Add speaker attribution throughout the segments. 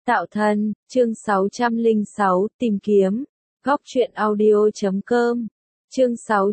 Speaker 1: Tạo thân, chương 606, tìm kiếm. Góc truyện audio.com. Chương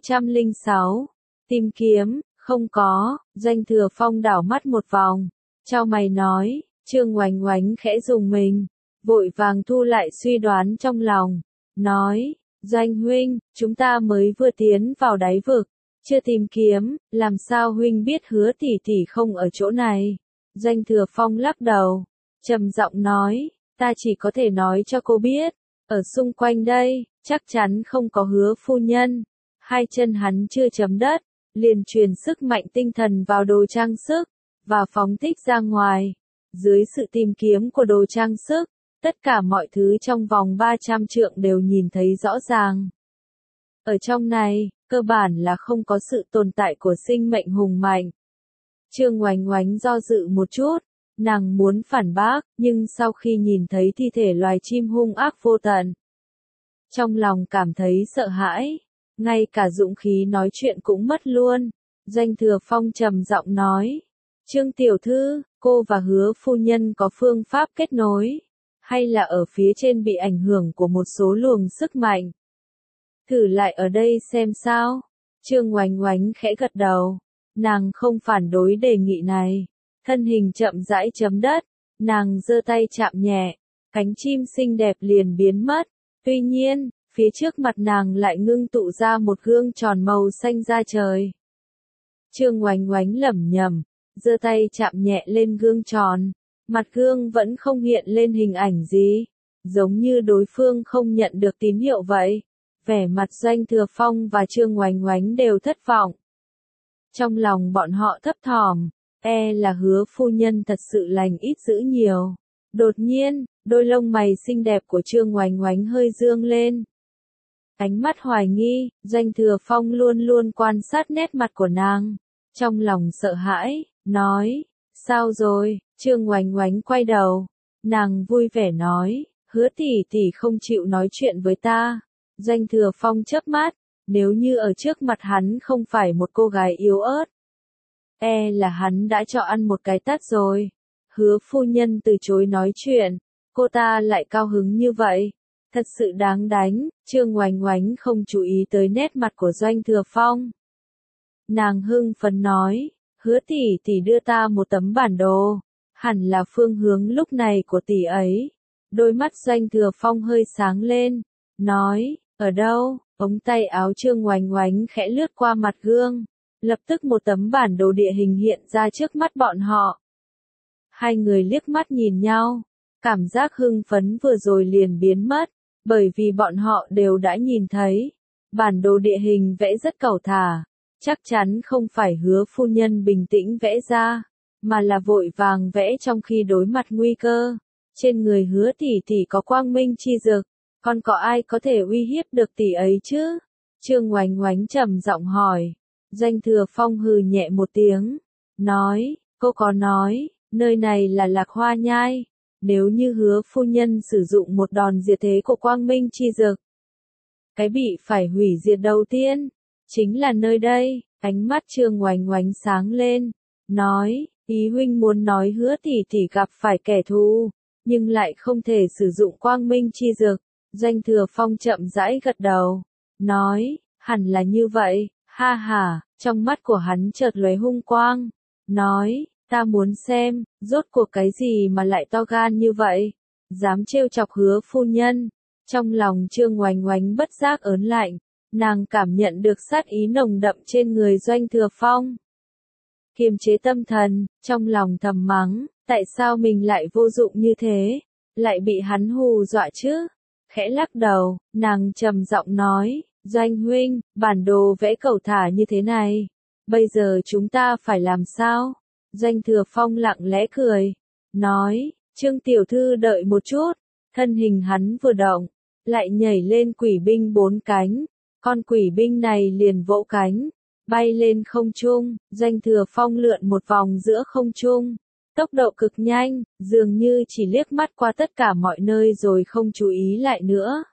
Speaker 1: 606. Tìm kiếm, không có. Doanh Thừa Phong đảo mắt một vòng, chau mày nói. Trương Oánh Oánh khẽ rùng mình, vội vàng thu lại suy đoán trong lòng, nói: Doanh huynh, chúng ta mới vừa tiến vào đáy vực, chưa tìm kiếm, làm sao huynh biết Hứa tỷ tỷ không ở chỗ này? Doanh Thừa Phong lắc đầu, trầm giọng nói: ta chỉ có thể nói cho cô biết, ở xung quanh đây, chắc chắn không có Hứa phu nhân. Hai chân hắn chưa chấm đất, liền truyền sức mạnh tinh thần vào đồ trang sức, và phóng thích ra ngoài. Dưới sự tìm kiếm của đồ trang sức, tất cả mọi thứ trong vòng 300 trượng đều nhìn thấy rõ ràng. Ở trong này, cơ bản là không có sự tồn tại của sinh mệnh hùng mạnh. Trương Oánh Oánh do dự một chút, nàng muốn phản bác, nhưng sau khi nhìn thấy thi thể loài chim hung ác vô tận, trong lòng cảm thấy sợ hãi, ngay cả dũng khí nói chuyện cũng mất luôn. Doanh Thừa Phong trầm giọng nói: Trương tiểu thư, cô và Hứa phu nhân có phương pháp kết nối, hay là ở phía trên bị ảnh hưởng của một số luồng sức mạnh? Thử lại ở đây xem sao. Trương Oánh Oánh khẽ gật đầu, nàng không phản đối đề nghị này. Thân hình chậm rãi chấm đất, nàng giơ tay chạm nhẹ, cánh chim xinh đẹp liền biến mất. Tuy nhiên, phía trước mặt nàng lại ngưng tụ ra một gương tròn màu xanh da trời. Trương Oánh Oánh lẩm nhẩm, giơ tay chạm nhẹ lên gương tròn, mặt gương vẫn không hiện lên hình ảnh gì, giống như đối phương không nhận được tín hiệu vậy. Vẻ mặt Doanh Thừa Phong và Trương Oánh Oánh đều thất vọng. Trong lòng bọn họ thấp thỏm, là Hứa phu nhân thật sự lành ít dữ nhiều. Đột nhiên, đôi lông mày xinh đẹp của Trương Oánh Oánh hơi dương lên. Ánh mắt hoài nghi, Doanh Thừa Phong luôn luôn quan sát nét mặt của nàng. Trong lòng sợ hãi, nói: sao rồi? Trương Oánh Oánh quay đầu, nàng vui vẻ nói: Hứa tỷ tỷ không chịu nói chuyện với ta. Doanh Thừa Phong chớp mắt, nếu như ở trước mặt hắn không phải một cô gái yếu ớt, là hắn đã cho ăn một cái tát rồi. Hứa phu nhân từ chối nói chuyện, cô ta lại cao hứng như vậy, thật sự đáng đánh. Trương Oánh Oánh không chú ý tới nét mặt của Doanh Thừa Phong. Nàng hưng phấn nói: Hứa tỷ tỷ đưa ta một tấm bản đồ, hẳn là phương hướng lúc này của tỷ ấy. Đôi mắt Doanh Thừa Phong hơi sáng lên, nói: ở đâu? Ống tay áo Trương Oánh Oánh khẽ lướt qua mặt gương, lập tức một tấm bản đồ địa hình hiện ra trước mắt bọn họ. Hai người liếc mắt nhìn nhau, cảm giác hưng phấn vừa rồi liền biến mất, bởi vì bọn họ đều đã nhìn thấy, bản đồ địa hình vẽ rất cẩu thả, chắc chắn không phải Hứa phu nhân bình tĩnh vẽ ra, mà là vội vàng vẽ trong khi đối mặt nguy cơ. Trên người Hứa tỷ tỷ có quang minh chi dực, còn có ai có thể uy hiếp được tỷ ấy chứ? Trương Oánh Oánh trầm giọng hỏi. Doanh Thừa Phong hừ nhẹ một tiếng, nói: cô có nói, nơi này là Lạc Hoa Nhai. Nếu như Hứa phu nhân sử dụng một đòn diệt thế của quang minh chi dực, cái bị phải hủy diệt đầu tiên chính là nơi đây. Ánh mắt Trương Oánh Oánh sáng lên, nói: ý huynh muốn nói Hứa tỷ tỷ gặp phải kẻ thù, nhưng lại không thể sử dụng quang minh chi dực. Doanh Thừa Phong chậm rãi gật đầu, nói: hẳn là như vậy. Ha ha, trong mắt của hắn chợt lóe hung quang, nói: ta muốn xem, rốt cuộc cái gì mà lại to gan như vậy, dám trêu chọc Hứa phu nhân. Trong lòng Trương Oánh Oánh bất giác ớn lạnh, nàng cảm nhận được sát ý nồng đậm trên người Doanh Thừa Phong. Kiềm chế tâm thần, trong lòng thầm mắng, tại sao mình lại vô dụng như thế, lại bị hắn hù dọa chứ? Khẽ lắc đầu, nàng trầm giọng nói: Doanh huynh, bản đồ vẽ cẩu thả như thế này, bây giờ chúng ta phải làm sao? Doanh Thừa Phong lặng lẽ cười, nói: Trương tiểu thư đợi một chút. Thân hình hắn vừa động, lại nhảy lên quỷ binh 4 cánh, con quỷ binh này liền vỗ cánh, bay lên không trung. Doanh Thừa Phong lượn một vòng giữa không trung, tốc độ cực nhanh, dường như chỉ liếc mắt qua tất cả mọi nơi rồi không chú ý lại nữa.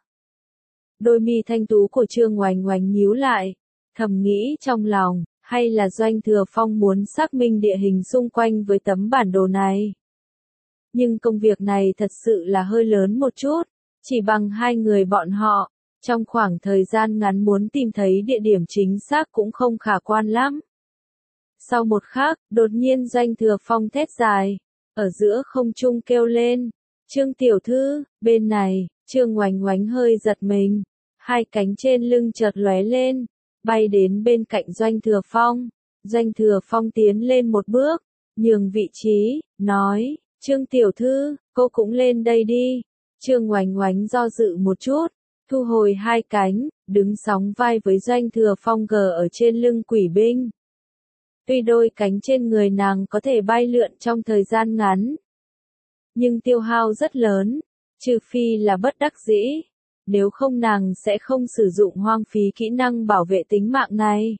Speaker 1: Đôi mi thanh tú của Trương Oánh Oánh nhíu lại, thầm nghĩ trong lòng, hay là Doanh Thừa Phong muốn xác minh địa hình xung quanh với tấm bản đồ này. Nhưng công việc này thật sự là hơi lớn một chút, chỉ bằng hai người bọn họ, trong khoảng thời gian ngắn muốn tìm thấy địa điểm chính xác cũng không khả quan lắm. Sau một khắc, đột nhiên Doanh Thừa Phong thét dài, ở giữa không trung kêu lên, Trương tiểu thư, bên này, Trương Oánh Oánh hơi giật mình, hai cánh trên lưng chợt lóe lên, bay đến bên cạnh Doanh Thừa Phong. Doanh Thừa Phong tiến lên một bước, nhường vị trí, nói, Trương tiểu thư, cô cũng lên đây đi. Trương Oánh Oánh do dự một chút, thu hồi hai cánh, đứng sóng vai với Doanh Thừa Phong gờ ở trên lưng quỷ binh. Tuy đôi cánh trên người nàng có thể bay lượn trong thời gian ngắn, nhưng tiêu hao rất lớn, trừ phi là bất đắc dĩ, nếu không nàng sẽ không sử dụng hoang phí kỹ năng bảo vệ tính mạng này.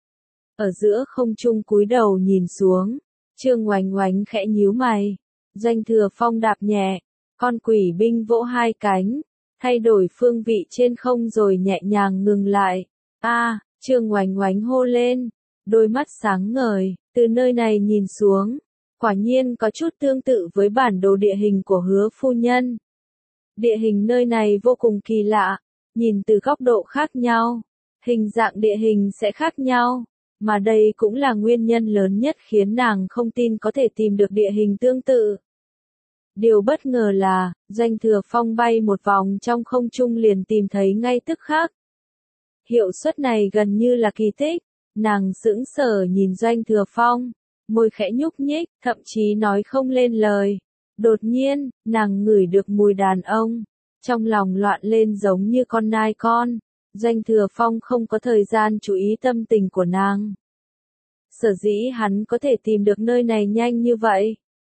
Speaker 1: Ở giữa không trung cúi đầu nhìn xuống, Trương Oánh Oánh khẽ nhíu mày, Doanh Thừa Phong đạp nhẹ, con quỷ binh vỗ hai cánh, thay đổi phương vị trên không rồi nhẹ nhàng ngừng lại. Trương Oánh Oánh hô lên, đôi mắt sáng ngời, từ nơi này nhìn xuống, quả nhiên có chút tương tự với bản đồ địa hình của Hứa phu nhân. Địa hình nơi này vô cùng kỳ lạ, nhìn từ góc độ khác nhau, hình dạng địa hình sẽ khác nhau, mà đây cũng là nguyên nhân lớn nhất khiến nàng không tin có thể tìm được địa hình tương tự. Điều bất ngờ là, Doanh Thừa Phong bay một vòng trong không trung liền tìm thấy ngay tức khắc. Hiệu suất này gần như là kỳ tích, nàng sững sờ nhìn Doanh Thừa Phong, môi khẽ nhúc nhích, thậm chí nói không lên lời. Đột nhiên, nàng ngửi được mùi đàn ông, trong lòng loạn lên giống như con nai con. Doanh Thừa Phong không có thời gian chú ý tâm tình của nàng. Sở dĩ hắn có thể tìm được nơi này nhanh như vậy,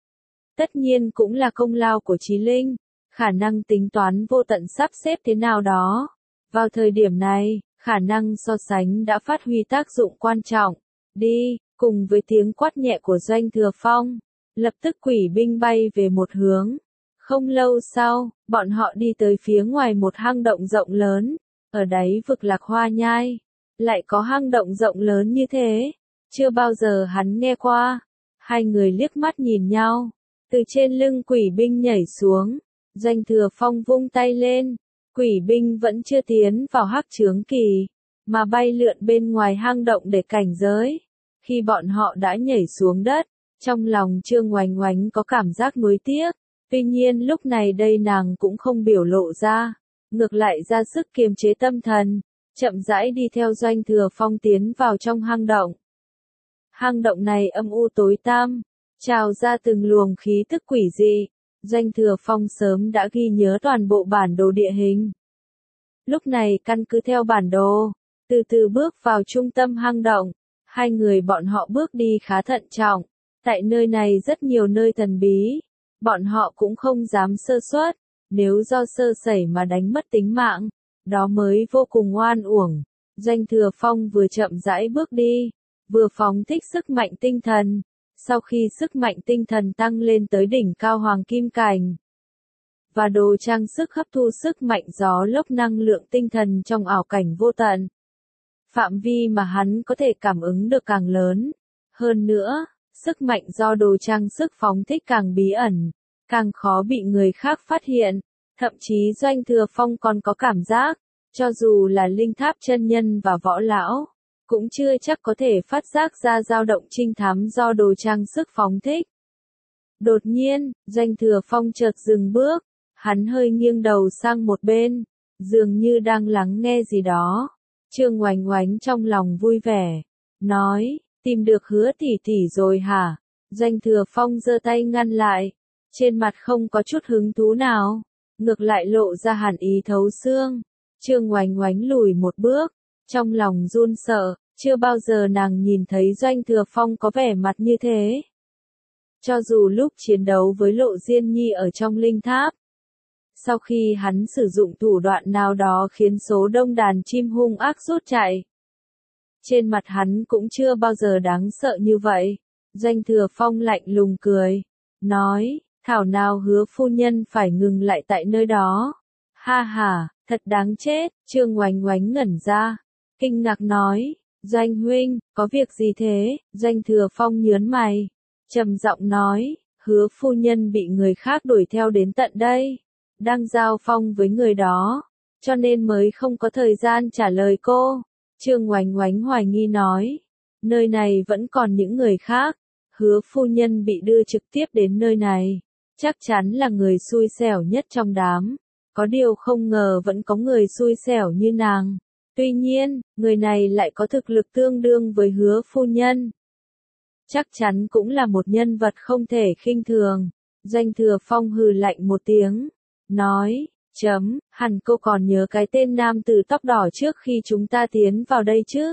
Speaker 1: tất nhiên cũng là công lao của Chí Linh, khả năng tính toán vô tận sắp xếp thế nào đó. Vào thời điểm này, khả năng so sánh đã phát huy tác dụng quan trọng. Đi, cùng với tiếng quát nhẹ của Doanh Thừa Phong, lập tức quỷ binh bay về một hướng. Không lâu sau, bọn họ đi tới phía ngoài một hang động rộng lớn, ở đáy vực Lạc Hoa Nhai. Lại có hang động rộng lớn như thế, chưa bao giờ hắn nghe qua. Hai người liếc mắt nhìn nhau, từ trên lưng quỷ binh nhảy xuống, Doanh Thừa Phong vung tay lên, quỷ binh vẫn chưa tiến vào hắc chướng kỳ, mà bay lượn bên ngoài hang động để cảnh giới. Khi bọn họ đã nhảy xuống đất, trong lòng Trương Oánh Oánh có cảm giác nuối tiếc, tuy nhiên lúc này đây nàng cũng không biểu lộ ra, ngược lại ra sức kiềm chế tâm thần, chậm rãi đi theo Doanh Thừa Phong tiến vào trong hang động. Hang động này âm u tối tăm, trào ra từng luồng khí tức quỷ dị. Doanh Thừa Phong sớm đã ghi nhớ toàn bộ bản đồ địa hình. Lúc này căn cứ theo bản đồ, từ từ bước vào trung tâm hang động. Hai người bọn họ bước đi khá thận trọng. Tại nơi này rất nhiều nơi thần bí, bọn họ cũng không dám sơ suất. Nếu do sơ sẩy mà đánh mất tính mạng, đó mới vô cùng oan uổng. Doanh Thừa Phong vừa chậm rãi bước đi, vừa phóng thích sức mạnh tinh thần. Sau khi sức mạnh tinh thần tăng lên tới đỉnh cao hoàng kim cảnh, và đồ trang sức hấp thu sức mạnh gió lốc năng lượng tinh thần trong ảo cảnh vô tận, phạm vi mà hắn có thể cảm ứng được càng lớn. Hơn nữa, sức mạnh do đồ trang sức phóng thích càng bí ẩn, càng khó bị người khác phát hiện. Thậm chí Doanh Thừa Phong còn có cảm giác, cho dù là linh tháp chân nhân và võ lão, cũng chưa chắc có thể phát giác ra dao động trinh thám do đồ trang sức phóng thích. Đột nhiên, Doanh Thừa Phong chợt dừng bước, hắn hơi nghiêng đầu sang một bên, dường như đang lắng nghe gì đó. Trương Oánh Oánh trong lòng vui vẻ, nói, tìm được Hứa tỷ tỷ rồi hả? Doanh Thừa Phong giơ tay ngăn lại, trên mặt không có chút hứng thú nào, ngược lại lộ ra hàn ý thấu xương. Trương Oánh Oánh lùi một bước, trong lòng run sợ, chưa bao giờ nàng nhìn thấy Doanh Thừa Phong có vẻ mặt như thế. Cho dù lúc chiến đấu với Lộ Diên Nhi ở trong linh tháp, sau khi hắn sử dụng thủ đoạn nào đó khiến số đông đàn chim hung ác rút chạy, trên mặt hắn cũng chưa bao giờ đáng sợ như vậy. Doanh Thừa Phong lạnh lùng cười, nói, thảo nào Hứa phu nhân phải ngừng lại tại nơi đó. Ha ha, thật đáng chết. Trương Oánh Oánh ngẩn ra, kinh ngạc nói, Doanh huynh, có việc gì thế? Doanh Thừa Phong nhớn mày, trầm giọng nói, Hứa phu nhân bị người khác đuổi theo đến tận đây, đang giao phong với người đó, cho nên mới không có thời gian trả lời cô. Trương Oánh Oánh hoài nghi nói, nơi này vẫn còn những người khác, hứa phu nhân bị đưa trực tiếp đến nơi này, chắc chắn là người xui xẻo nhất trong đám, có điều không ngờ vẫn có người xui xẻo như nàng. Tuy nhiên, người này lại có thực lực tương đương với hứa phu nhân. Chắc chắn cũng là một nhân vật không thể khinh thường. Doanh Thừa Phong hừ lạnh một tiếng, nói, hẳn cô còn nhớ cái tên nam tử tóc đỏ trước khi chúng ta tiến vào đây chứ?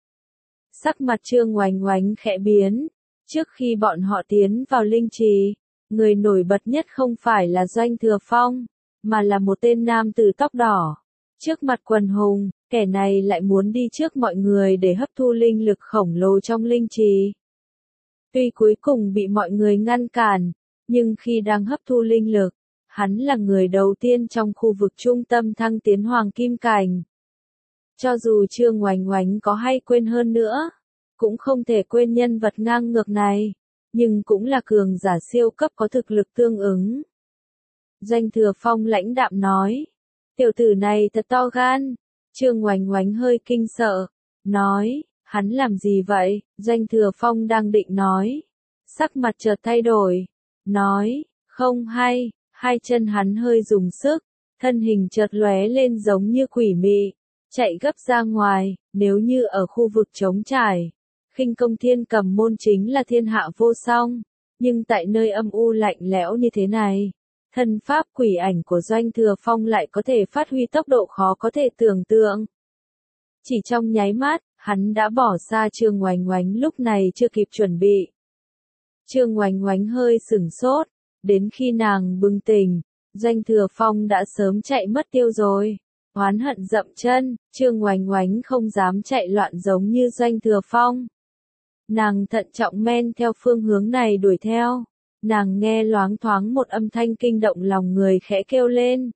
Speaker 1: Sắc mặt Trương Oánh Oánh khẽ biến, trước khi bọn họ tiến vào linh trì, người nổi bật nhất không phải là Doanh Thừa Phong, mà là một tên nam tử tóc đỏ. Trước mặt quần hùng, kẻ này lại muốn đi trước mọi người để hấp thu linh lực khổng lồ trong linh trì. Tuy cuối cùng bị mọi người ngăn cản, nhưng khi đang hấp thu linh lực, hắn là người đầu tiên trong khu vực trung tâm thăng tiến hoàng kim cảnh. Cho dù Trương Oánh Oánh có hay quên hơn nữa, cũng không thể quên nhân vật ngang ngược này, nhưng cũng là cường giả siêu cấp có thực lực tương ứng. Doanh Thừa Phong lãnh đạm nói, tiểu tử này thật to gan. Trương Oánh Oánh hơi kinh sợ, nói, hắn làm gì vậy? Doanh Thừa Phong đang định nói, sắc mặt chợt thay đổi, nói, không hay, hai chân hắn hơi dùng sức, thân hình chợt lóe lên giống như quỷ mị, chạy gấp ra ngoài. Nếu như ở khu vực trống trải, khinh công thiên cầm môn chính là thiên hạ vô song, nhưng tại nơi âm u lạnh lẽo như thế này, thân pháp quỷ ảnh của Doanh Thừa Phong lại có thể phát huy tốc độ khó có thể tưởng tượng. Chỉ trong nháy mắt, hắn đã bỏ xa Trương Oánh Oánh lúc này chưa kịp chuẩn bị. Trương Oánh Oánh hơi sửng sốt, đến khi nàng bừng tỉnh, Doanh Thừa Phong đã sớm chạy mất tiêu rồi. Oán hận dậm chân, Trương Oánh Oánh không dám chạy loạn giống như Doanh Thừa Phong. Nàng thận trọng men theo phương hướng này đuổi theo. Nàng nghe loáng thoáng một âm thanh kinh động lòng người khẽ kêu lên.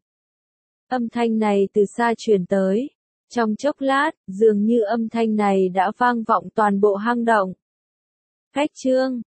Speaker 1: Âm thanh này từ xa truyền tới. Trong chốc lát, dường như âm thanh này đã vang vọng toàn bộ hang động. Cách Trương